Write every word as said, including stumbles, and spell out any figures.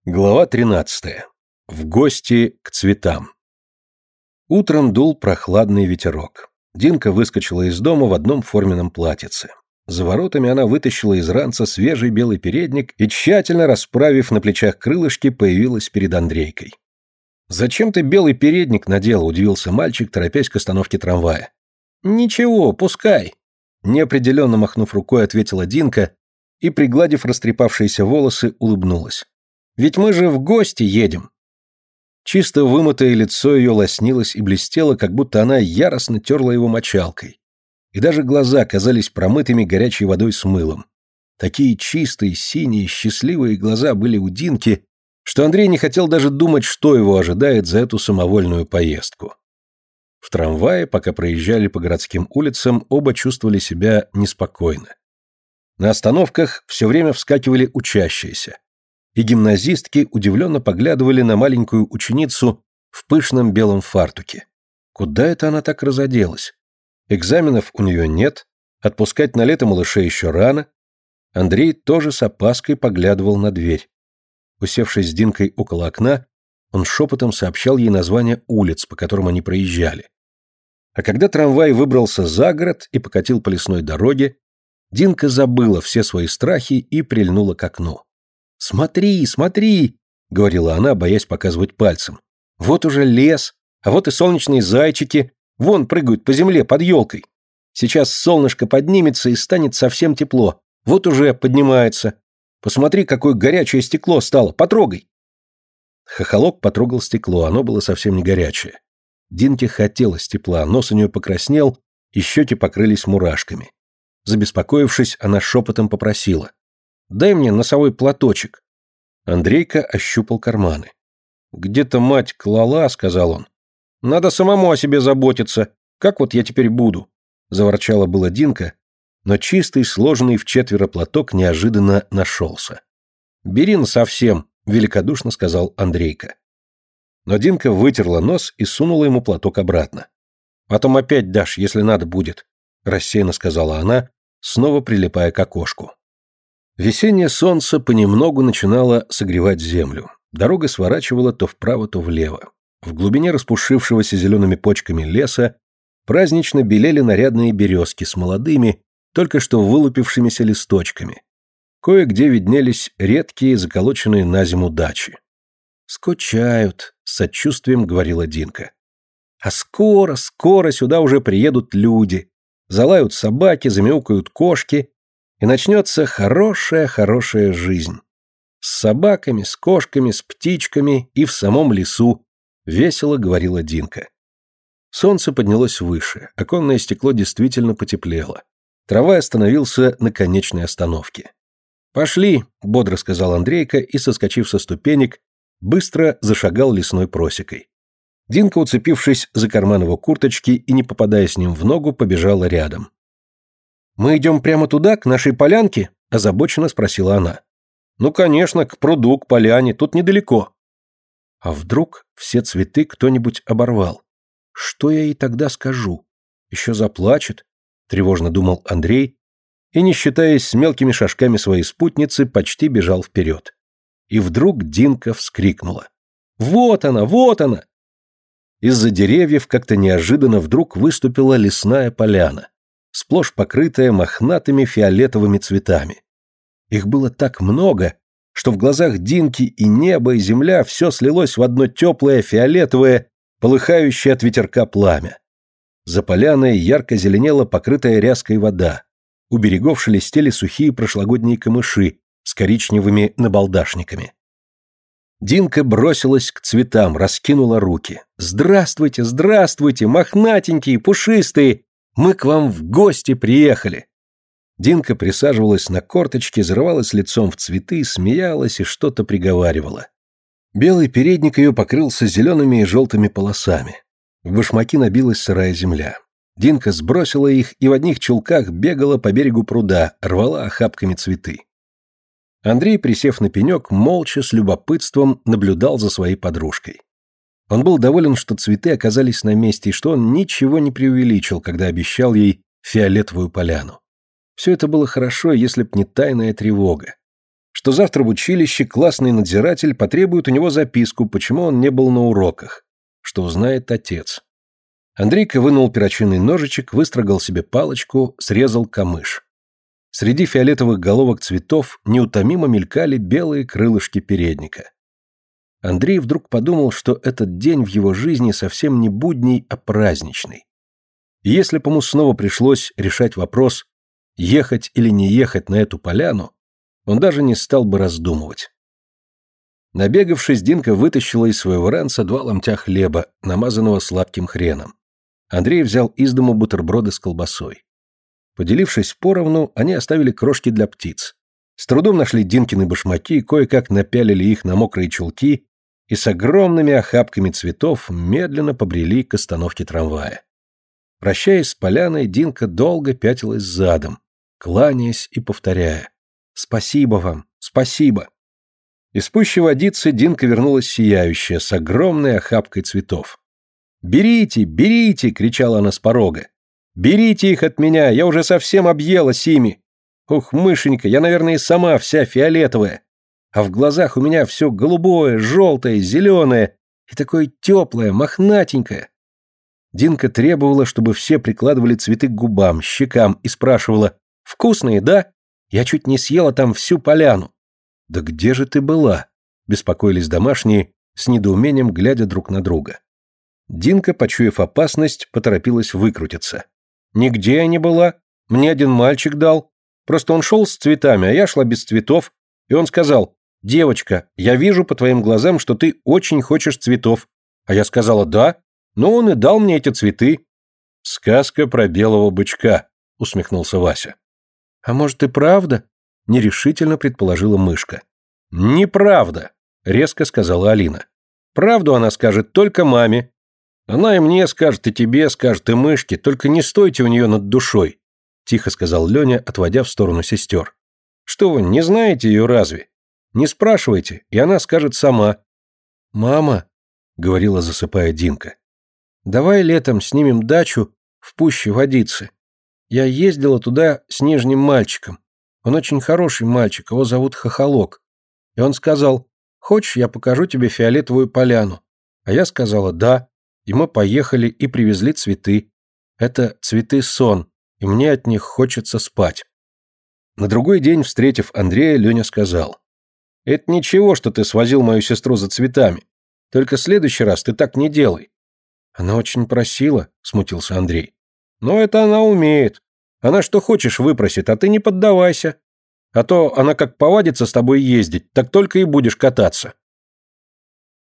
Глава тринадцатая. В гости к цветам. Утром дул прохладный ветерок. Динка выскочила из дома в одном форменном платьице. За воротами она вытащила из ранца свежий белый передник и, тщательно расправив на плечах крылышки, появилась перед Андрейкой. «Зачем ты белый передник надела?» – удивился мальчик, торопясь к остановке трамвая. «Ничего, пускай!» Неопределенно махнув рукой, ответила Динка и, пригладив растрепавшиеся волосы, улыбнулась. «Ведь мы же в гости едем!» Чисто вымытое лицо ее лоснилось и блестело, как будто она яростно терла его мочалкой. И даже глаза казались промытыми горячей водой с мылом. Такие чистые, синие, счастливые глаза были у Динки, что Андрей не хотел даже думать, что его ожидает за эту самовольную поездку. В трамвае, пока проезжали по городским улицам, оба чувствовали себя неспокойно. На остановках все время вскакивали учащиеся, и гимназистки удивленно поглядывали на маленькую ученицу в пышном белом фартуке. Куда это она так разоделась? Экзаменов у нее нет, отпускать на лето малышей еще рано. Андрей тоже с опаской поглядывал на дверь. Усевшись с Динкой около окна, он шепотом сообщал ей названия улиц, по которым они проезжали. А когда трамвай выбрался за город и покатил по лесной дороге, Динка забыла все свои страхи и прильнула к окну. «Смотри, смотри!» — говорила она, боясь показывать пальцем. «Вот уже лес, а вот и солнечные зайчики, вон прыгают по земле под елкой. Сейчас солнышко поднимется и станет совсем тепло. Вот уже поднимается. Посмотри, какое горячее стекло стало, потрогай!» Хохолок потрогал стекло, оно было совсем не горячее. Динке хотелось тепла, нос у нее покраснел, и щеки покрылись мурашками. Забеспокоившись, она шепотом попросила. «Дай мне носовой платочек». Андрейка ощупал карманы. «Где-то мать клала», — сказал он. «Надо самому о себе заботиться. Как вот я теперь буду?» Заворчала была Динка, но чистый, сложенный в четверо платок неожиданно нашелся. «Бери насовсем», — великодушно сказал Андрейка. Но Динка вытерла нос и сунула ему платок обратно. «Потом опять дашь, если надо будет», — рассеянно сказала она, снова прилипая к окошку. Весеннее солнце понемногу начинало согревать землю. Дорога сворачивала то вправо, то влево. В глубине распушившегося зелеными почками леса празднично белели нарядные березки с молодыми, только что вылупившимися листочками. Кое-где виднелись редкие, заколоченные на зиму дачи. «Скучают», — с сочувствием говорила Динка. «А скоро, скоро сюда уже приедут люди. Залают собаки, замяукают кошки, и начнется хорошая-хорошая жизнь. С собаками, с кошками, с птичками и в самом лесу», — весело говорила Динка. Солнце поднялось выше, оконное стекло действительно потеплело. Трамвай остановился на конечной остановке. «Пошли», — бодро сказал Андрейка и, соскочив со ступенек, быстро зашагал лесной просекой. Динка, уцепившись за карман его курточки и не попадая с ним в ногу, побежала рядом. «Мы идем прямо туда, к нашей полянке?» – озабоченно спросила она. «Ну, конечно, к пруду, к поляне, тут недалеко». А вдруг все цветы кто-нибудь оборвал? Что я ей тогда скажу? Еще заплачет, тревожно думал Андрей, и, не считаясь с мелкими шажками своей спутницы, почти бежал вперед. И вдруг Динка вскрикнула. «Вот она, вот она!» Из-за деревьев как-то неожиданно вдруг выступила лесная поляна, сплошь покрытая мохнатыми фиолетовыми цветами. Их было так много, что в глазах Динки и небо, и земля все слилось в одно теплое, фиолетовое, полыхающее от ветерка пламя. За поляной ярко зеленела покрытая ряской вода, у берегов шелестели сухие прошлогодние камыши с коричневыми набалдашниками. Динка бросилась к цветам, раскинула руки. «Здравствуйте, здравствуйте, мохнатенькие, пушистые! Мы к вам в гости приехали!» Динка присаживалась на корточки, зарывалась лицом в цветы, смеялась и что-то приговаривала. Белый передник ее покрылся зелеными и желтыми полосами. В башмаки набилась сырая земля. Динка сбросила их и в одних чулках бегала по берегу пруда, рвала охапками цветы. Андрей, присев на пенек, молча, с любопытством наблюдал за своей подружкой. Он был доволен, что цветы оказались на месте, и что он ничего не преувеличил, когда обещал ей фиолетовую поляну. Все это было хорошо, если б не тайная тревога. что завтра в училище классный надзиратель потребует у него записку, почему он не был на уроках, что узнает отец. Андрейка вынул перочинный ножичек, выстрогал себе палочку, срезал камыш. Среди фиолетовых головок цветов неутомимо мелькали белые крылышки передника. Андрей вдруг подумал, что этот день в его жизни совсем не будний, а праздничный. И если бы ему снова пришлось решать вопрос, ехать или не ехать на эту поляну, он даже не стал бы раздумывать. Набегавшись, Динка вытащила из своего ранца два ломтя хлеба, намазанного сладким хреном. Андрей взял из дому бутерброды с колбасой. Поделившись поровну, они оставили крошки для птиц. С трудом нашли Динкины башмаки, кое-как напялили их на мокрые чулки и с огромными охапками цветов медленно побрели к остановке трамвая. Прощаясь с поляной, Динка долго пятилась задом, кланяясь и повторяя: «Спасибо вам, спасибо». Из пущей водицы Динка вернулась сияющая, с огромной охапкой цветов. «Берите, берите!» — кричала она с порога. «Берите их от меня, я уже совсем объелась ими. Ух, мышенька, я, наверное, и сама вся фиолетовая. А в глазах у меня все голубое, желтое, зеленое и такое теплое, мохнатенькое». Динка требовала, чтобы все прикладывали цветы к губам, щекам и спрашивала: «Вкусные, да? Я чуть не съела там всю поляну». «Да где же ты была?» — беспокоились домашние, с недоумением глядя друг на друга. Динка, почуяв опасность, поторопилась выкрутиться. «Нигде я не была. Мне один мальчик дал. Просто он шел с цветами, а я шла без цветов. И он сказал: девочка, я вижу по твоим глазам, что ты очень хочешь цветов. А я сказала: да. Но он и дал мне эти цветы». «Сказка про белого бычка», — усмехнулся Вася. «А может и правда?» — нерешительно предположила мышка. «Неправда», — резко сказала Алина. «Правду она скажет только маме. Она и мне скажет, и тебе скажет, и мышке, только не стойте у нее над душой», — тихо сказал Леня, отводя в сторону сестер. «Что вы, не знаете ее разве? Не спрашивайте, и она скажет сама». «Мама», — говорила, засыпая Динка, — «давай летом снимем дачу в пуще водицы. Я ездила туда с нижним мальчиком. Он очень хороший мальчик, его зовут Хохолок. И он сказал: хочешь, я покажу тебе фиолетовую поляну? А я сказала: да. И мы поехали и привезли цветы. Это цветы сон, и мне от них хочется спать». На другой день, встретив Андрея, Леня сказал: «Это ничего, что ты свозил мою сестру за цветами. Только в следующий раз ты так не делай». «Она очень просила», — смутился Андрей. «Но это она умеет. Она что хочешь выпросит, а ты не поддавайся. А то она как повадится с тобой ездить, так только и будешь кататься».